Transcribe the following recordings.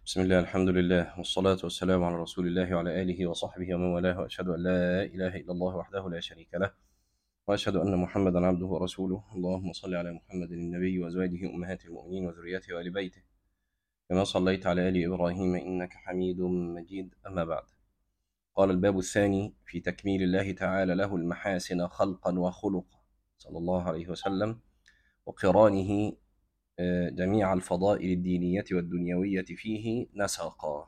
بسم الله، الحمد لله، والصلاة والسلام على رسول الله وعلى آله وصحبه ومن والاه، وأشهد أن لا إله إلا الله وحده لا شريك له، وأشهد أن محمدا عبده ورسوله. اللهم صل على محمد النبي وأزواجه أمهات المؤمنين وذريته وآل بيته كما صليت على آل إبراهيم إنك حميد مجيد. أما بعد، قال الباب الثاني في تكميل الله تعالى له المحاسن خلقا وخلقا صلى الله عليه وسلم، وقرانه جميع الفضائل الدينية والدنيوية فيه نسقا.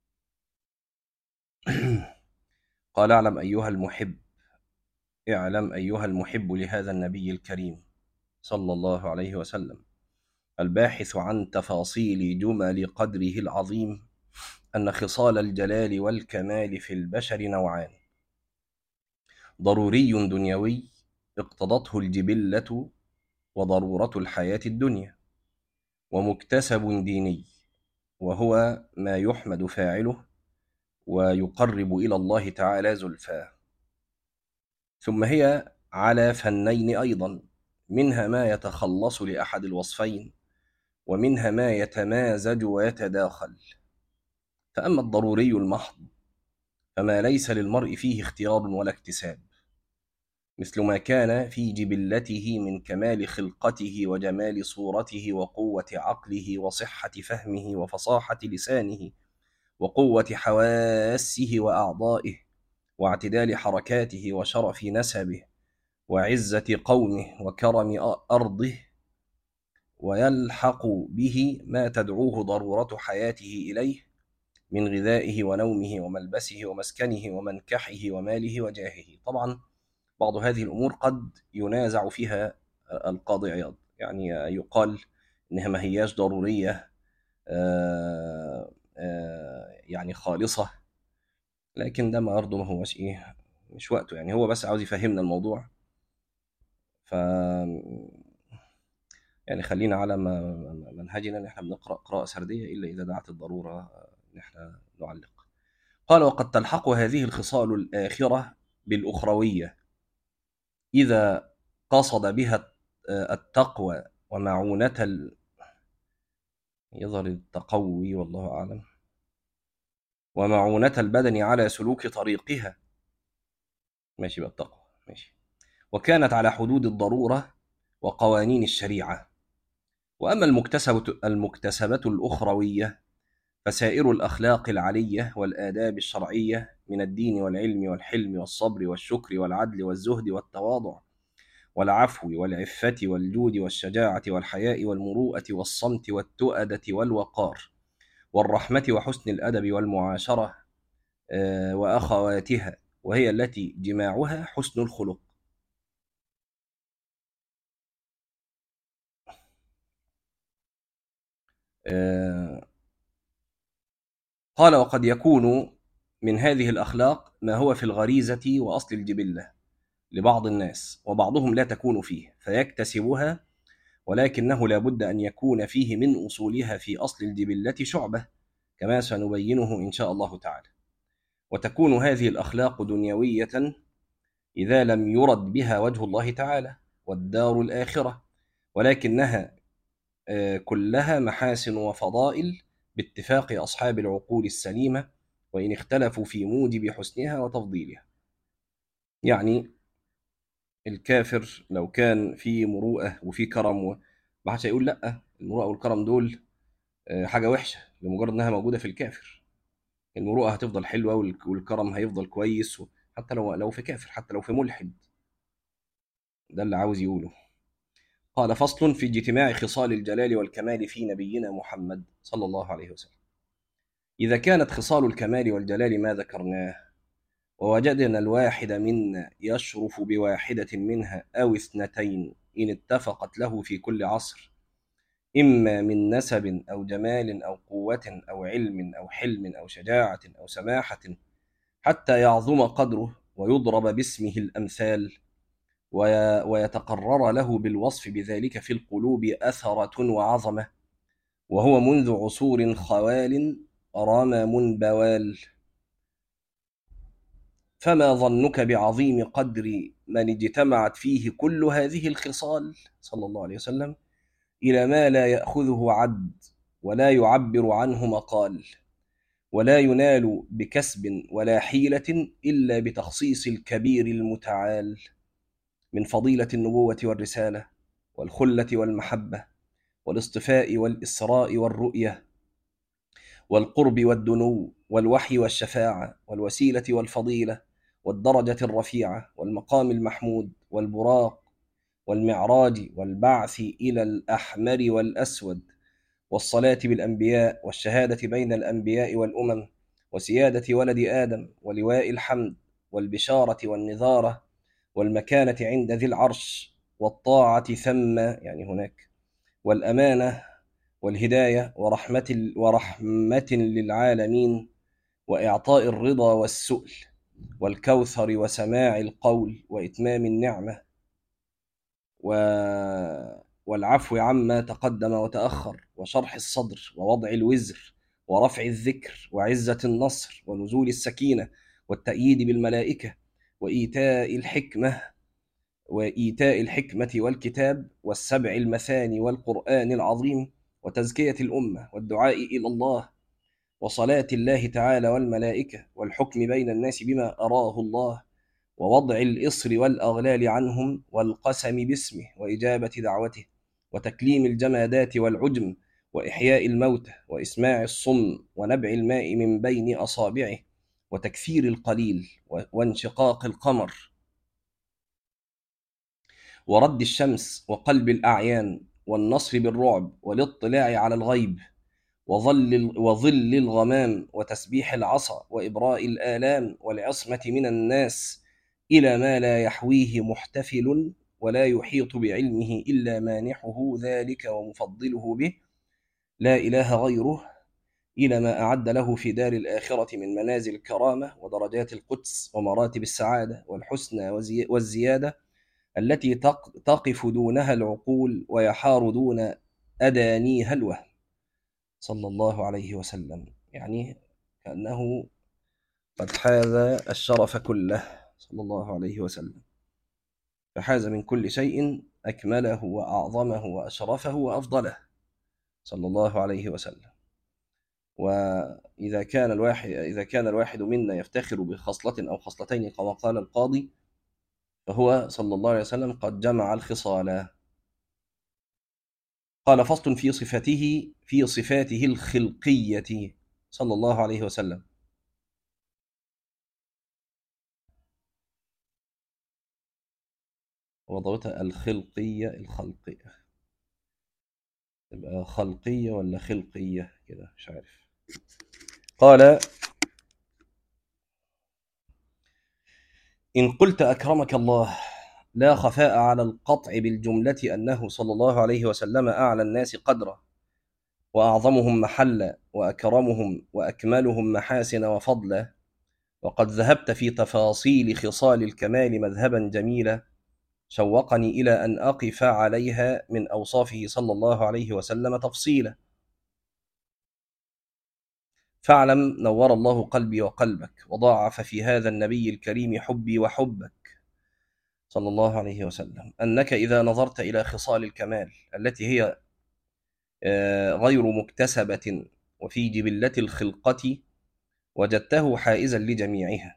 قال: اعلم أيها المحب لهذا النبي الكريم صلى الله عليه وسلم، الباحث عن تفاصيل جمل قدره العظيم، أن خصال الجلال والكمال في البشر نوعان: ضروري دنيوي اقتضته الجبلة وضرورة الحياة الدنيا، ومكتسب ديني وهو ما يحمد فاعله ويقرب إلى الله تعالى زلفاه. ثم هي على فنين أيضا، منها ما يتخلص لأحد الوصفين، ومنها ما يتمازج ويتداخل. فأما الضروري المحض فما ليس للمرء فيه اختيار ولا اكتساب، مثل ما كان في جبلته من كمال خلقته وجمال صورته وقوة عقله وصحة فهمه وفصاحة لسانه وقوة حواسه وأعضائه واعتدال حركاته وشرف نسبه وعزة قومه وكرم أرضه، ويلحق به ما تدعوه ضرورة حياته إليه من غذائه ونومه وملبسه ومسكنه ومنكحه وماله وجاهه. طبعا بعض هذه الأمور قد ينازع فيها القاضي عياض، يعني يقال إنها ما هياش ضرورية يعني خالصة، لكن ده ما برضه ما هوش مش وقته، يعني هو بس عاوز يفهمنا الموضوع. ف يعني خلينا على منهجنا ان احنا بنقرا قراءه سرديه الا اذا دعت الضروره ان احنا نعلق. قال: وقد تلحق هذه الخصال الاخره بالاخرويه اذا قصد بها التقوى ومعونه يظهر التقوي والله اعلم، ومعونه البدن على سلوك طريقها. ماشي بقى، التقوى ماشي. وكانت على حدود الضروره وقوانين الشريعه. واما المكتسبه الاخرويه فسائر الأخلاق العلية والآداب الشرعية من الدين والعلم والحلم والصبر والشكر والعدل والزهد والتواضع والعفو والعفة والجود والشجاعة والحياء والمروءة والصمت والتؤدة والوقار والرحمة وحسن الأدب والمعاشرة وأخواتها، وهي التي جماعها حسن الخلق. قال: وقد يكون من هذه الأخلاق ما هو في الغريزة وأصل الجبلة لبعض الناس، وبعضهم لا تكون فيه فيكتسبها، ولكنه لا بد أن يكون فيه من أصولها في أصل الجبلة شعبة، كما سنبينه إن شاء الله تعالى. وتكون هذه الأخلاق دنيوية إذا لم يرد بها وجه الله تعالى والدار الآخرة، ولكنها كلها محاسن وفضائل باتفاق أصحاب العقول السليمة، وإن اختلفوا في موجب حسنها وتفضيلها. يعني الكافر لو كان في مروءة وفي كرم، ما حدش هيقول لا المروءة والكرم دول حاجة وحشة لمجرد انها موجودة في الكافر. المروءة هتفضل حلوة والكرم هيفضل كويس، حتى لو في كافر، حتى لو في ملحد. ده اللي عاوز يقوله. قال: فصل في اجتماع خصال الجلال والكمال في نبينا محمد صلى الله عليه وسلم. إذا كانت خصال الكمال والجلال ما ذكرناه، ووجدنا الواحد منا يشرف بواحدة منها أو اثنتين إن اتفقت له في كل عصر، إما من نسب أو جمال أو قوة أو علم أو حلم أو شجاعة أو سماحة، حتى يعظم قدره ويضرب باسمه الأمثال، ويتقرر له بالوصف بذلك في القلوب أثرة وعظمة، وهو منذ عصور خوال رمم بوال. فما ظنك بعظيم قدر من اجتمعت فيه كل هذه الخصال صلى الله عليه وسلم إلى ما لا يأخذه عد ولا يعبر عنه مقال، ولا ينال بكسب ولا حيلة إلا بتخصيص الكبير المتعال من فضيلة النبوة والرسالة والخلة والمحبة والاصطفاء والإسراء والرؤية والقرب والدنو والوحي والشفاعة والوسيلة والفضيلة والدرجة الرفيعة والمقام المحمود والبراق والمعراج والبعث إلى الأحمر والأسود والصلاة بالأنبياء والشهادة بين الأنبياء والأمم وسيادة ولد آدم ولواء الحمد والبشارة والنذارة والمكانة عند ذي العرش والطاعة ثم يعني هناك والأمانة والهداية ورحمة للعالمين وإعطاء الرضا والسؤل والكوثر وسماع القول وإتمام النعمة والعفو عما تقدم وتأخر وشرح الصدر ووضع الوزر ورفع الذكر وعزة النصر ونزول السكينة والتأييد بالملائكة وإيتاء الحكمة والكتاب والسبع المثاني والقرآن العظيم وتزكية الأمة والدعاء إلى الله وصلاة الله تعالى والملائكة والحكم بين الناس بما أراه الله ووضع الإصر والأغلال عنهم والقسم باسمه وإجابة دعوته وتكليم الجمادات والعجم وإحياء الموتى وإسماع الصم ونبع الماء من بين أصابعه وتكثير القليل وانشقاق القمر ورد الشمس وقلب الأعيان والنصر بالرعب والاطلاع على الغيب وظل الغمام وتسبيح العصا وإبراء الآلام والعصمة من الناس إلى ما لا يحويه محتفل ولا يحيط بعلمه إلا مانحه ذلك ومفضله به لا إله غيره إلى ما أعد له في دار الآخرة من منازل الكرامة ودرجات القدس ومراتب السعادة والحسنى والزيادة التي تقف دونها العقول ويحار دون أدانيها الوهم صلى الله عليه وسلم. يعني كأنه قد حاز الشرف كله صلى الله عليه وسلم، فحاز من كل شيء أكمله وأعظمه وأشرفه وأفضله صلى الله عليه وسلم. وإذا كان الواحد منا يفتخر بخصلة أو خصلتين كما قال القاضي، فهو صلى الله عليه وسلم قد جمع الخصال. قال فصل في صفاته الخلقية صلى الله عليه وسلم. وضعتها الخلقية تبقى خلقية ولا خلقية كده مش عارف. قال إن قلت أكرمك الله لا خفاء على القطع بالجملة أنه صلى الله عليه وسلم أعلى الناس قدرا وأعظمهم محلا وأكرمهم وأكملهم محاسن وفضلا، وقد ذهبت في تفاصيل خصال الكمال مذهبا جميلا شوقني إلى أن أقف عليها من أوصافه صلى الله عليه وسلم تفصيلا. فاعلم نور الله قلبي وقلبك وضاعف في هذا النبي الكريم حبي وحبك صلى الله عليه وسلم أنك إذا نظرت إلى خصال الكمال التي هي غير مكتسبة وفي جبلة الخلقة وجدته حائزا لجميعها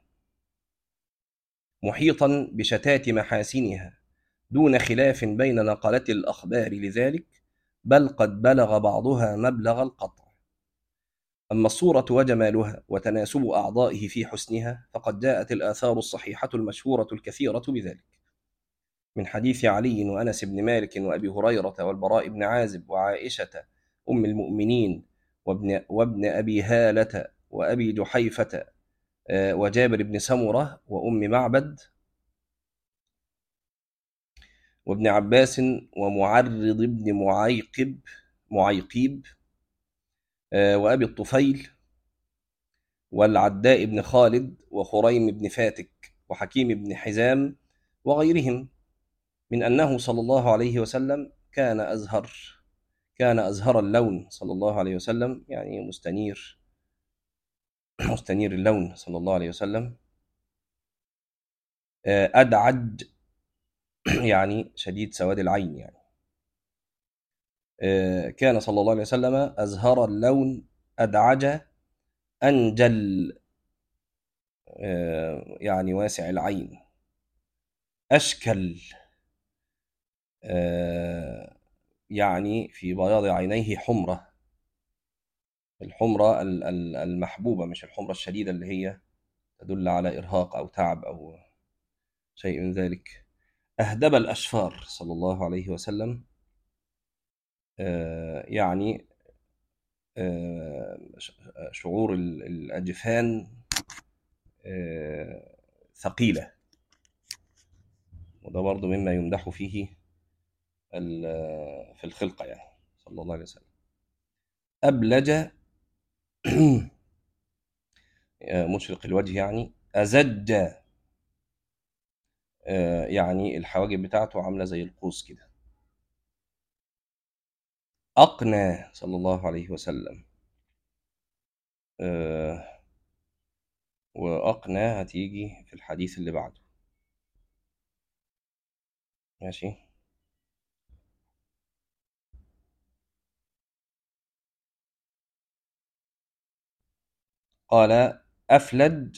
محيطا بشتات محاسنها دون خلاف بين نقلة الأخبار لذلك، بل قد بلغ بعضها مبلغ القطع. أما الصورة وجمالها وتناسب أعضائه في حسنها فقد جاءت الآثار الصحيحة المشهورة الكثيرة بذلك من حديث علي وأنس بن مالك وأبي هريرة والبراء بن عازب وعائشة أم المؤمنين وابن أبي هالة وأبي جحيفة وجابر بن سمرة وأم معبد وابن عباس ومعرض بن معيقيب وأبي الطفيل والعداء بن خالد وخريم بن فاتك وحكيم بن حزام وغيرهم من أنه صلى الله عليه وسلم كان أزهر اللون صلى الله عليه وسلم، يعني مستنير اللون صلى الله عليه وسلم، أدعج يعني شديد سواد العين، يعني كان صلى الله عليه وسلم أزهر اللون، أدعج، أنجل، يعني واسع العين، أشكل، يعني في بياض عينيه حمرة، الحمرة المحبوبة، مش الحمرة الشديدة اللي هي تدل على إرهاق أو تعب أو شيء من ذلك. أهدب الأشفار صلى الله عليه وسلم، يعني شعور الأجفان ثقيلة، وده برضو مما يمدح فيه في الخلقة يعني صلى الله عليه وسلم. أبلج مشرق الوجه، يعني أزج، يعني الحواجب بتاعته عاملة زي القوس كده. أقنى صلى الله عليه وسلم، وأقنى هتيجي في الحديث اللي بعده. ماشي. قال أفلج،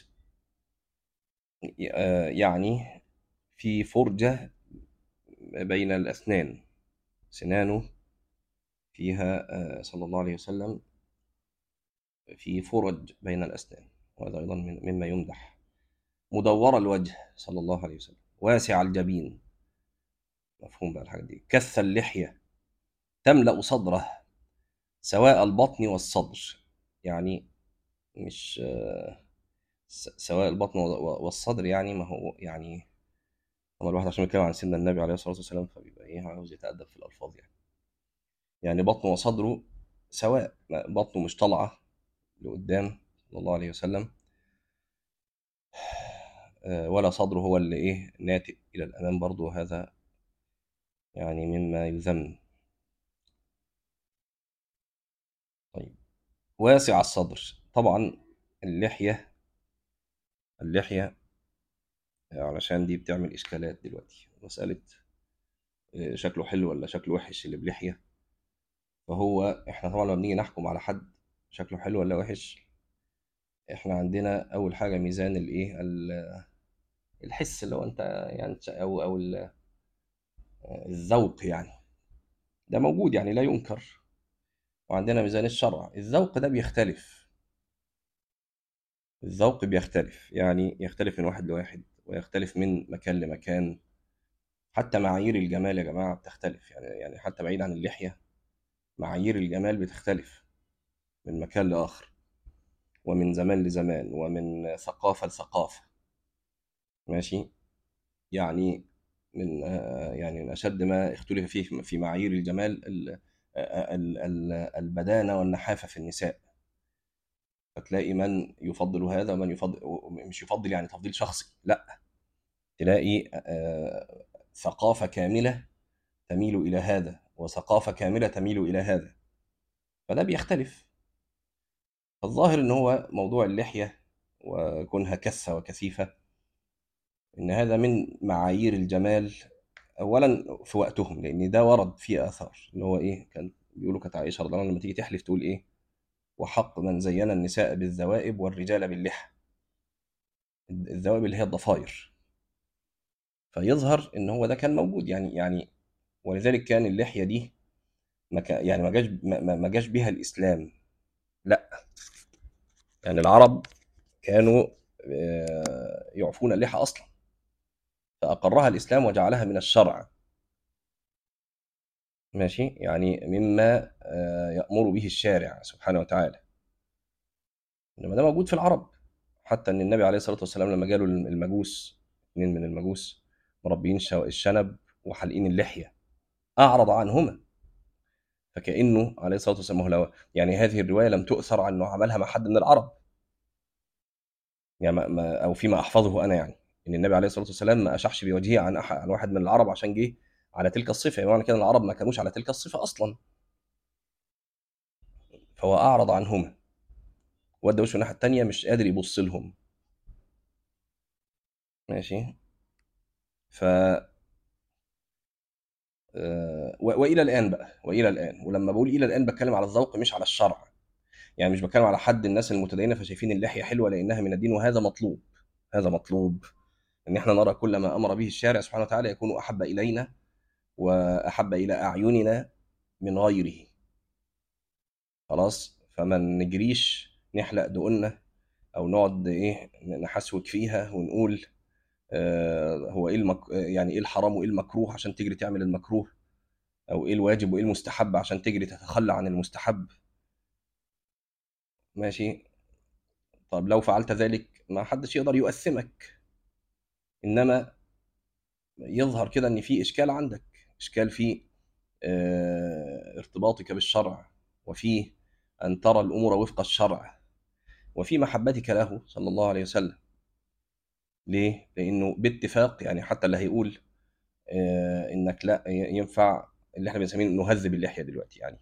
يعني في فرجة بين الأسنان، سنانه فيها صلى الله عليه وسلم في فرج بين الأسنان، وهذا أيضا مما يمدح. مدور الوجه صلى الله عليه وسلم، واسع الجبين، مفهوم بقى الحاجة دي. كث اللحية، تملأ صدره، سواء البطن والصدر، يعني مش سواء البطن والصدر، يعني ما هو يعني طبعا الواحد عشان يتكلم عن سيدنا النبي عليه الصلاة والسلام فبيبقى ايه عاوز يتأدب في الألفاظ يعني. يعني بطنه وصدره سواء، بطنه مش طالعة لقدام صلى الله عليه وسلم، ولا صدره هو اللي ايه ناتئ إلى الأمام برضه، هذا يعني مما يذم. طيب، واسع الصدر، طبعا اللحية، اللحية علشان دي بتعمل إشكالات دلوقتي، مسألة شكله حلو ولا شكله وحش اللي بلحية. فهو احنا طبعا لما بنيجي نحكم على حد شكله حلو ولا وحش، احنا عندنا اول حاجه ميزان الايه الحس، اللي هو انت يعني او الذوق يعني، ده موجود يعني لا ينكر. وعندنا ميزان الشرع، الذوق ده بيختلف، الذوق بيختلف، يعني يختلف من واحد لواحد، ويختلف من مكان لمكان. حتى معايير الجمال يا جماعه بتختلف، يعني حتى بعيد عن اللحيه، معايير الجمال بتختلف من مكان لاخر، ومن زمان لزمان، ومن ثقافه لثقافه. ماشي. يعني يعني من أشد ما اختلف فيه في معايير الجمال البدانة والنحافة في النساء. فتلاقي من يفضل هذا ومن يفضل، مش يفضل يعني تفضيل شخصي، لا، تلاقي ثقافة كاملة تميل إلى هذا، وثقافة كاملة تميل إلى هذا، فده بيختلف. فالظاهر إن هو موضوع اللحية وكونها كثة وكثيفة، إن هذا من معايير الجمال اولا في وقتهم، لان ده ورد فيه اثار، اللي هو ايه، كان بيقولوا كانت عائشه رضي الله عنها لما تيجي تحلف تقول ايه: وحق من زين النساء بالذوائب والرجال باللحى. الذوائب اللي هي الضفائر. فيظهر ان هو ده كان موجود يعني ولذلك كان اللحيه دي يعني ما جاش بها الاسلام، لا، يعني العرب كانوا يعفون اللحى اصلا، فاقرها الاسلام وجعلها من الشرع. ماشي، يعني مما يأمر به الشارع سبحانه وتعالى، انما ده موجود في العرب. حتى ان النبي عليه الصلاه والسلام لما جاله المجوس، اتنين من المجوس مربيين الشنب وحالقين اللحيه، اعرض عنهما. فكانه عليه الصلاه والسلام، هو يعني هذه الروايه لم تؤثر عن انه عملها مع حد من العرب، يعني او فيما احفظه انا، يعني ان النبي عليه الصلاه والسلام ما اشحش بوجهه عن واحد من العرب عشان جه على تلك الصفه، يعني معنى كده ان العرب ما كانوش على تلك الصفه اصلا، فهو اعرض عنهما، ودى وشه الناحيه التانيه، مش قادر يبص لهم. ماشي. ف والى الان بقى، والى الان، ولما بقول الى الان بتكلم على الذوق مش على الشرع. يعني مش بتكلم على حد الناس المتدينه فشايفين اللحيه حلوه لانها من الدين، وهذا مطلوب. هذا مطلوب، ان احنا نرى كل ما امر به الشارع سبحانه وتعالى يكون احب الينا واحب الى اعيننا من غيره. خلاص، فما نجريش نحلق دقنا او نقعد ايه نحسوك فيها ونقول هو ايه يعني ايه الحرام وايه المكروه عشان تجري تعمل المكروه، او ايه الواجب وايه المستحب عشان تجري تتخلى عن المستحب. ماشي. طب لو فعلت ذلك ما حدش يقدر يؤثمك، انما يظهر كده ان في اشكال عندك، اشكال في ارتباطك بالشرع، وفي ان ترى الامور وفق الشرع، وفي محبتك له صلى الله عليه وسلم. ليه؟ لانه باتفاق يعني حتى اللي هيقول انك لا ينفع اللي احنا بنسميه نهذب اللحيه دلوقتي يعني،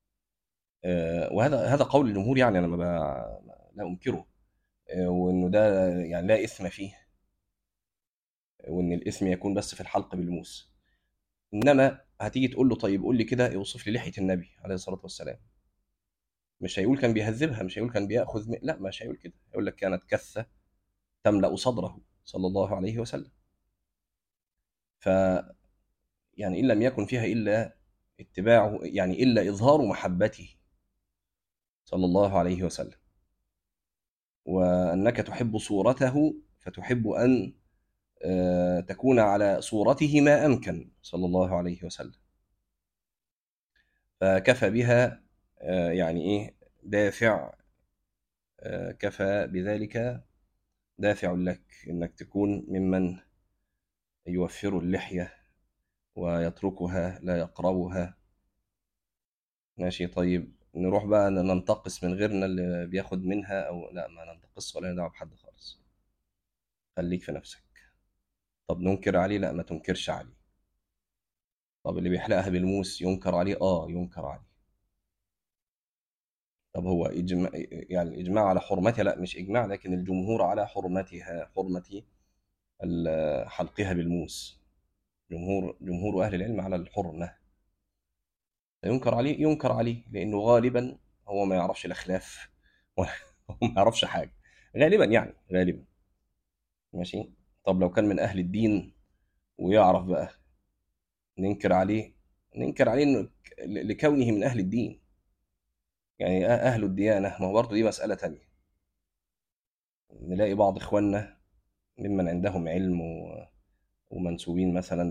وهذا قول الجمهور يعني انا ما لا انكره، وانه ده يعني لا اثم فيه، وان الاثم يكون بس في الحلق بالموس. انما هتيجي تقول له طيب قول لي كده اوصف لي لحيه النبي عليه الصلاه والسلام، مش هيقول كان بيهذبها، مش هيقول كان بياخذ لا مش هيقول كده، هيقول لك كانت كثه تملا صدره صلى الله عليه وسلم. ف يعني ان لم يكن فيها الا اتباعه، يعني الا اظهار محبته صلى الله عليه وسلم، وانك تحب صورته فتحب ان تكون على صورته ما امكن صلى الله عليه وسلم. فكفى بها يعني ايه دافع، كفى بذلك دافع لك انك تكون ممن يوفر اللحيه ويتركها لا يقربها. ماشي. طيب نروح بقى ننتقص من غيرنا اللي بياخد منها، او لا ما ننتقص ولا ندعو بحد خالص، خليك في نفسك. طب ننكر عليه؟ لا ما تنكرش عليه. طب اللي بيحلقها بالموس ينكر عليه؟ اه ينكر عليه. طب هو إجماع يعني الإجماع على حرمتها؟ لا مش إجماع، لكن الجمهور على حرمتها، حرمة حلقها بالموس. جمهور أهل العلم على الحرمة. ينكر عليه؟ ينكر عليه لأنه غالبا هو ما يعرفش الأخلاف ولا هو ما يعرفش حاجة غالبا، يعني غالبا. ماشي. طب لو كان من أهل الدين ويعرف بقى، ننكر عليه؟ ننكر عليه إنه لكونه من أهل الدين، يعني أهل الديانة، ما هو برضه دي مسألة تانية. نلاقي بعض إخواننا ممن عندهم علم ومنسوبين مثلا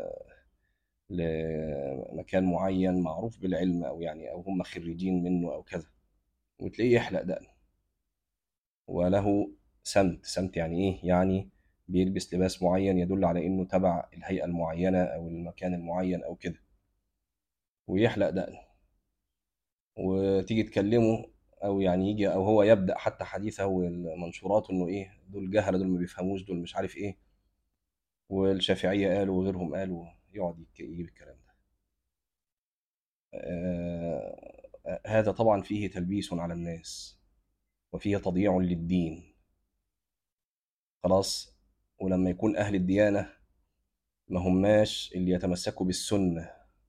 لمكان معين معروف بالعلم، او يعني او هم خريجين منه او كذا، وتلاقيه يحلق دقن وله سمت يعني ايه؟ يعني بيلبس لباس معين يدل على انه تبع الهيئة المعينة او المكان المعين او كده، ويحلق دقن، وتيجي تكلمه او يعني يجي او هو يبدأ حتى حديثه والمنشورات انه ايه دول جهله، دول ما بيفهموش، دول مش عارف ايه، والشافعية قالوا وغيرهم قالوا، يقعد يجيب الكلام ده. هذا طبعا فيه تلبيس على الناس وفيه تضييع للدين. خلاص. ولما يكون أهل الديانة ما هماش اللي يتمسكوا بالسنة،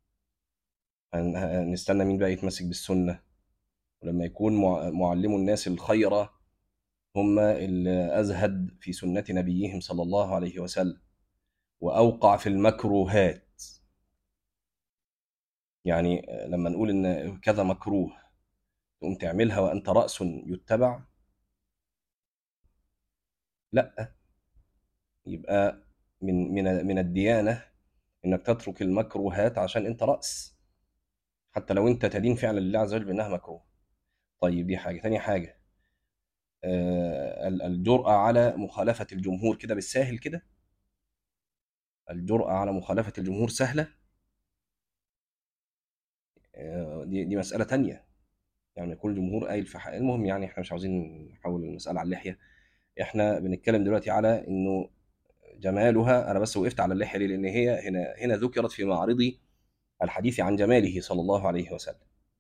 هنستنى مين بقى يتمسك بالسنة؟ ولما يكون معلمو الناس الخيرة هم اللي أزهد في سنة نبيهم صلى الله عليه وسلم وأوقع في المكروهات. يعني لما نقول إن كذا مكروه تقوم تعملها وأنت رأس يتبع؟ لا. يبقى من الديانة انك تترك المكروهات عشان انت رأس، حتى لو انت تدين فعلا لله عز وجل بانها مكروه. طيب دي حاجة. تاني حاجة الجرأة على مخالفة الجمهور كده بالساهل كده، الجرأة على مخالفة الجمهور سهلة. دي مسألة تانية. يعني يكون الجمهور قايل في حق، المهم يعني احنا مش عاوزين نحول المسألة على اللحية، احنا بنتكلم دلوقتي على انه جمالها. انا بس وقفت على اللحية ليه؟ لان هي هنا ذكرت في معرض الحديث عن جماله صلى الله عليه وسلم.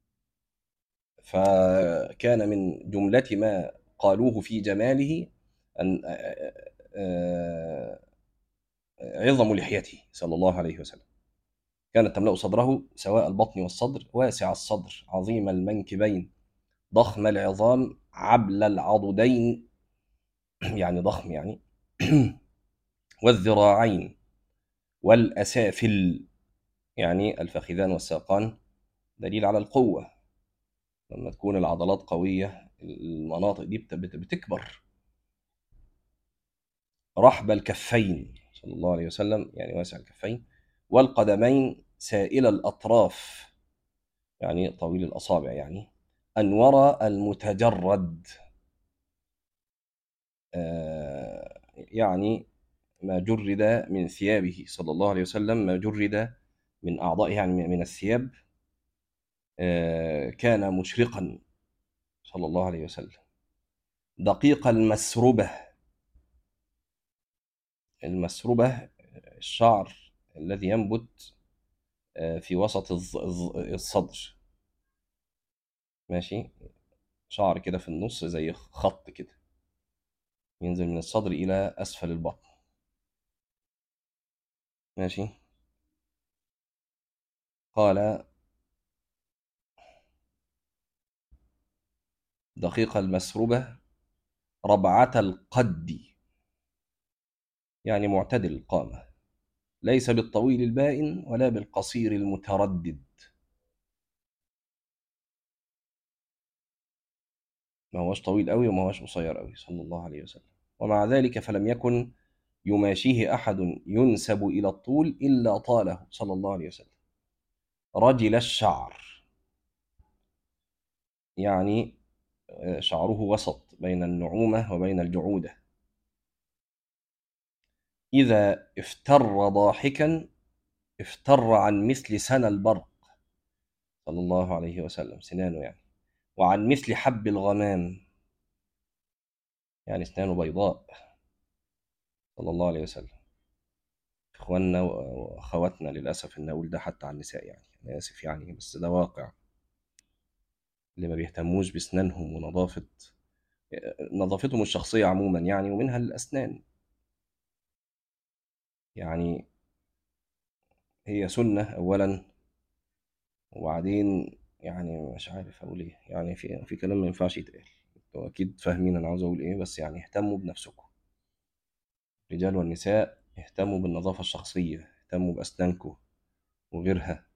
فكان من جملة ما قالوه في جماله أن عظم لحيته صلى الله عليه وسلم. كانت تملأ صدره سواء البطن والصدر، واسع الصدر، عظيم المنكبين، ضخم العظام، عبل العضدين يعني ضخم يعني والذراعين، والأسافل يعني الفخذان والساقان، دليل على القوة. لما تكون العضلات قوية المناطق دي بتكبر. رحب الكفين صلى الله عليه وسلم يعني واسع الكفين، والقدمين سائل الأطراف يعني طويل الأصابع، يعني أنور المتجرد يعني ما جرد من ثيابه صلى الله عليه وسلم، ما جرد من أعضائه يعني من الثياب، كان مشرقا صلى الله عليه وسلم. دقيق المسربة، المسربة الشعر الذي ينبت في وسط الصدر، ماشي، شعر كده في النص زي خط كده ينزل من الصدر إلى أسفل البطن، ماشي. قال دقيق المسربة ربعة القد يعني معتدل القامة، ليس بالطويل البائن ولا بالقصير المتردد، ما هوش طويل قوي وما هوش قصير قوي صلى الله عليه وسلم. ومع ذلك فلم يكن يماشيه أحد ينسب إلى الطول إلا طاله صلى الله عليه وسلم. رجل الشعر يعني شعره وسط بين النعومة وبين الجعودة. إذا افتر ضاحكا افتر عن مثل سنى البرق صلى الله عليه وسلم، سنانه يعني، وعن مثل حب الغمام يعني اسنانه بيضاء صلى الله عليه وسلم. اخواننا واخواتنا للاسف ان اقول ده حتى على النساء، يعني انا اسف يعني بس ده واقع، اللي ما بيهتموش باسنانهم ونظافه نظافتهم الشخصيه عموما يعني، ومنها الاسنان. يعني هي سنه اولا، وبعدين يعني مش عارف اقول ايه، يعني في كلام ما ينفعش يتقال، انتوا اكيد فاهمين انا عاوز اقول ايه، بس يعني اهتموا بنفسكم، الرجال والنساء، اهتموا بالنظافه الشخصيه، اهتموا باسنانكم وغيرها.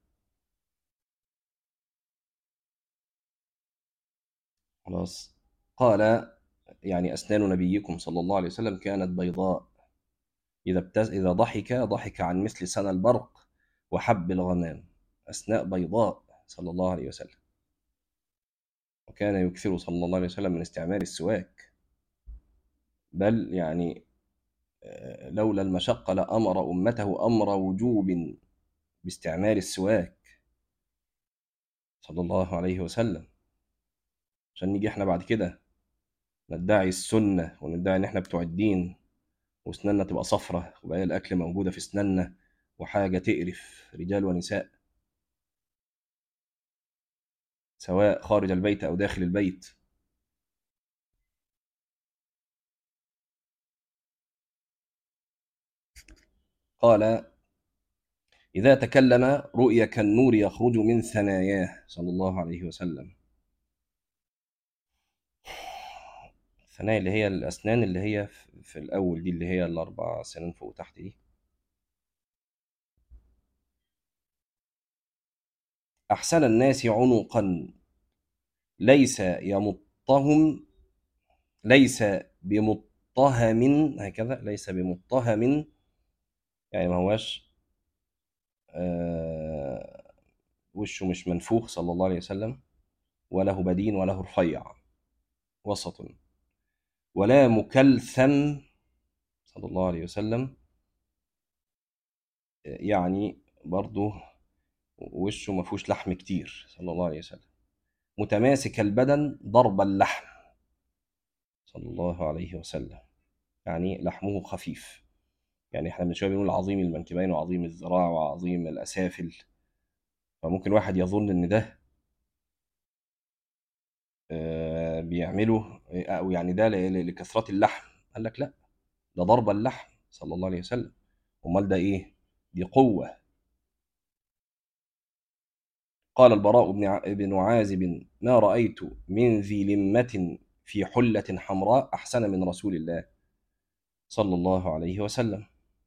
خلاص. قال يعني أسنان نبيكم صلى الله عليه وسلم كانت بيضاء، إذا ضحك عن مثل سنى البرق وحب الغمام، أسناء بيضاء صلى الله عليه وسلم. وكان يكثر صلى الله عليه وسلم من استعمال السواك، بل يعني لولا المشقة لأمر أمته أمر وجوب باستعمال السواك صلى الله عليه وسلم، عشان نيجي احنا بعد كده ندعي السنة وندعي إن احنا بتوع الدين واسناننا تبقى صفرة وبقى الأكل موجودة في اسناننا وحاجة تقرف رجال ونساء، سواء خارج البيت أو داخل البيت. قال إذا تكلم رؤي كالنور يخرج من ثناياه صلى الله عليه وسلم. الثنايا اللي هي الأسنان اللي هي في الأول دي، اللي هي الأربع سنين فوق وتحت دي. أحسن الناس عنقا ليس يمطهم، ليس بمطهم، هكذا ليس بمطهم يعني ما هواش وشه مش منفوخ صلى الله عليه وسلم، وله بدين وله رفيع، وسط. ولا مكلثم صلى الله عليه وسلم يعني برضه وشه ما فيهوش لحم كتير صلى الله عليه وسلم. متماسك البدن ضرب اللحم صلى الله عليه وسلم، يعني لحمه خفيف. يعني احنا من شويه بنقول عظيم المنكبين وعظيم الذراع وعظيم الاسافل، فممكن واحد يظن ان ده بيعمله او يعني ده لكثرة اللحم، قال لك لا، ده ضرب اللحم صلى الله عليه وسلم. امال ده ايه؟ دي قوة. قال البراء بن عازب: ما رأيت من ذي لمة في حلة حمراء أحسن من رسول الله صلى الله عليه وسلم.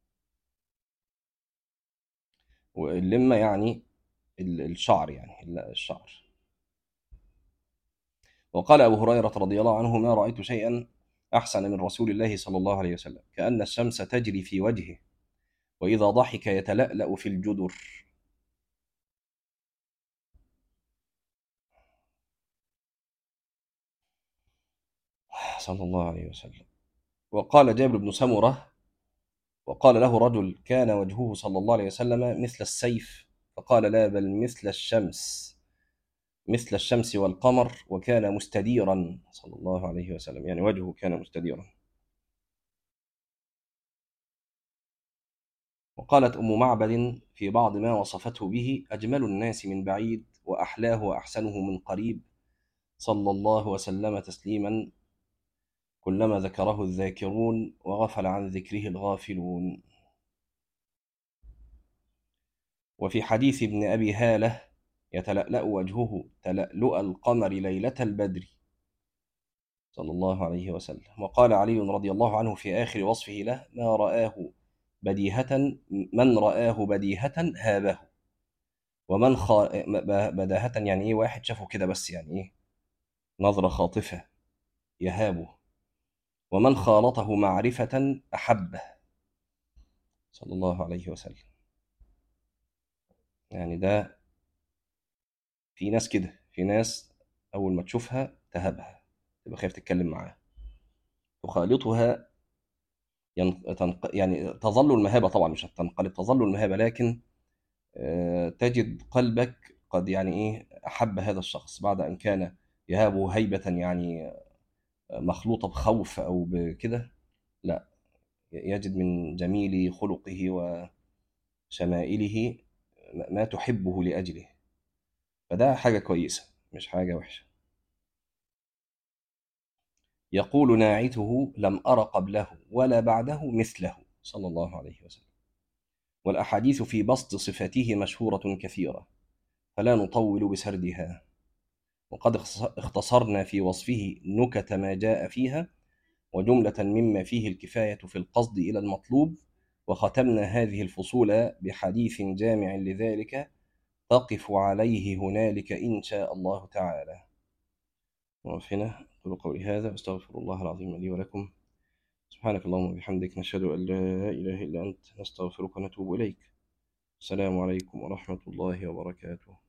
واللمة يعني الشعر، يعني الشعر. وقال أبو هريرة رضي الله عنه: ما رأيت شيئا أحسن من رسول الله صلى الله عليه وسلم، كأن الشمس تجري في وجهه، وإذا ضحك يتلألأ في الجدر. صلى الله عليه وسلم. وقال جابر بن سمرة: وقال له رجل: كان وجهه صلى الله عليه وسلم مثل السيف، فقال: لا، بل مثل الشمس، مثل الشمس والقمر، وكان مستديرا صلى الله عليه وسلم، يعني وجهه كان مستديرا. وقالت أم معبد في بعض ما وصفته به: أجمل الناس من بعيد، وأحلاه وأحسنه من قريب، صلى الله وسلم تسليما، كلما ذكره الذاكرون وغفل عن ذكره الغافلون. وفي حديث ابن أبي هالة: يتلألأ وجهه تلألؤ القمر ليلة البدر، صلى الله عليه وسلم. وقال علي رضي الله عنه في آخر وصفه له: ما رآه بديهة، من رآه بديهة هابه، ومن بداهة يعني إيه؟ واحد شافه كده بس، يعني إيه؟ نظرة خاطفة يهابه. ومن خالطه معرفة أحبه، صلى الله عليه وسلم. يعني ده في ناس كده، في ناس أول ما تشوفها تهابها، تبقى خايف تتكلم معاها. تخالطها يعني تظل المهابة، طبعا مش هتنقلب، تظل المهابة، لكن تجد قلبك قد يعني إيه أحب هذا الشخص بعد أن كان يهابه هيبة، يعني مخلوطة بخوف أو بكده. لا، يجد من جميل خلقه وشمائله ما تحبه لأجله، فده حاجة كويسة مش حاجة وحشة. يقول ناعته: لم أر قبله ولا بعده مثله، صلى الله عليه وسلم. والأحاديث في بسط صفاته مشهورة كثيرة، فلا نطول بسردها، وقد اختصرنا في وصفه نكت ما جاء فيها، وجملة مما فيه الكفاية في القصد إلى المطلوب، وختمنا هذه الفصول بحديث جامع لذلك تقف عليه هنالك إن شاء الله تعالى. وفينا أقول قولي هذا، أستغفر الله العظيم لي ولكم. سبحانك اللهم وبحمدك، نشهد أن لا إله إلا أنت، نستغفرك ونتوب إليك. السلام عليكم ورحمة الله وبركاته.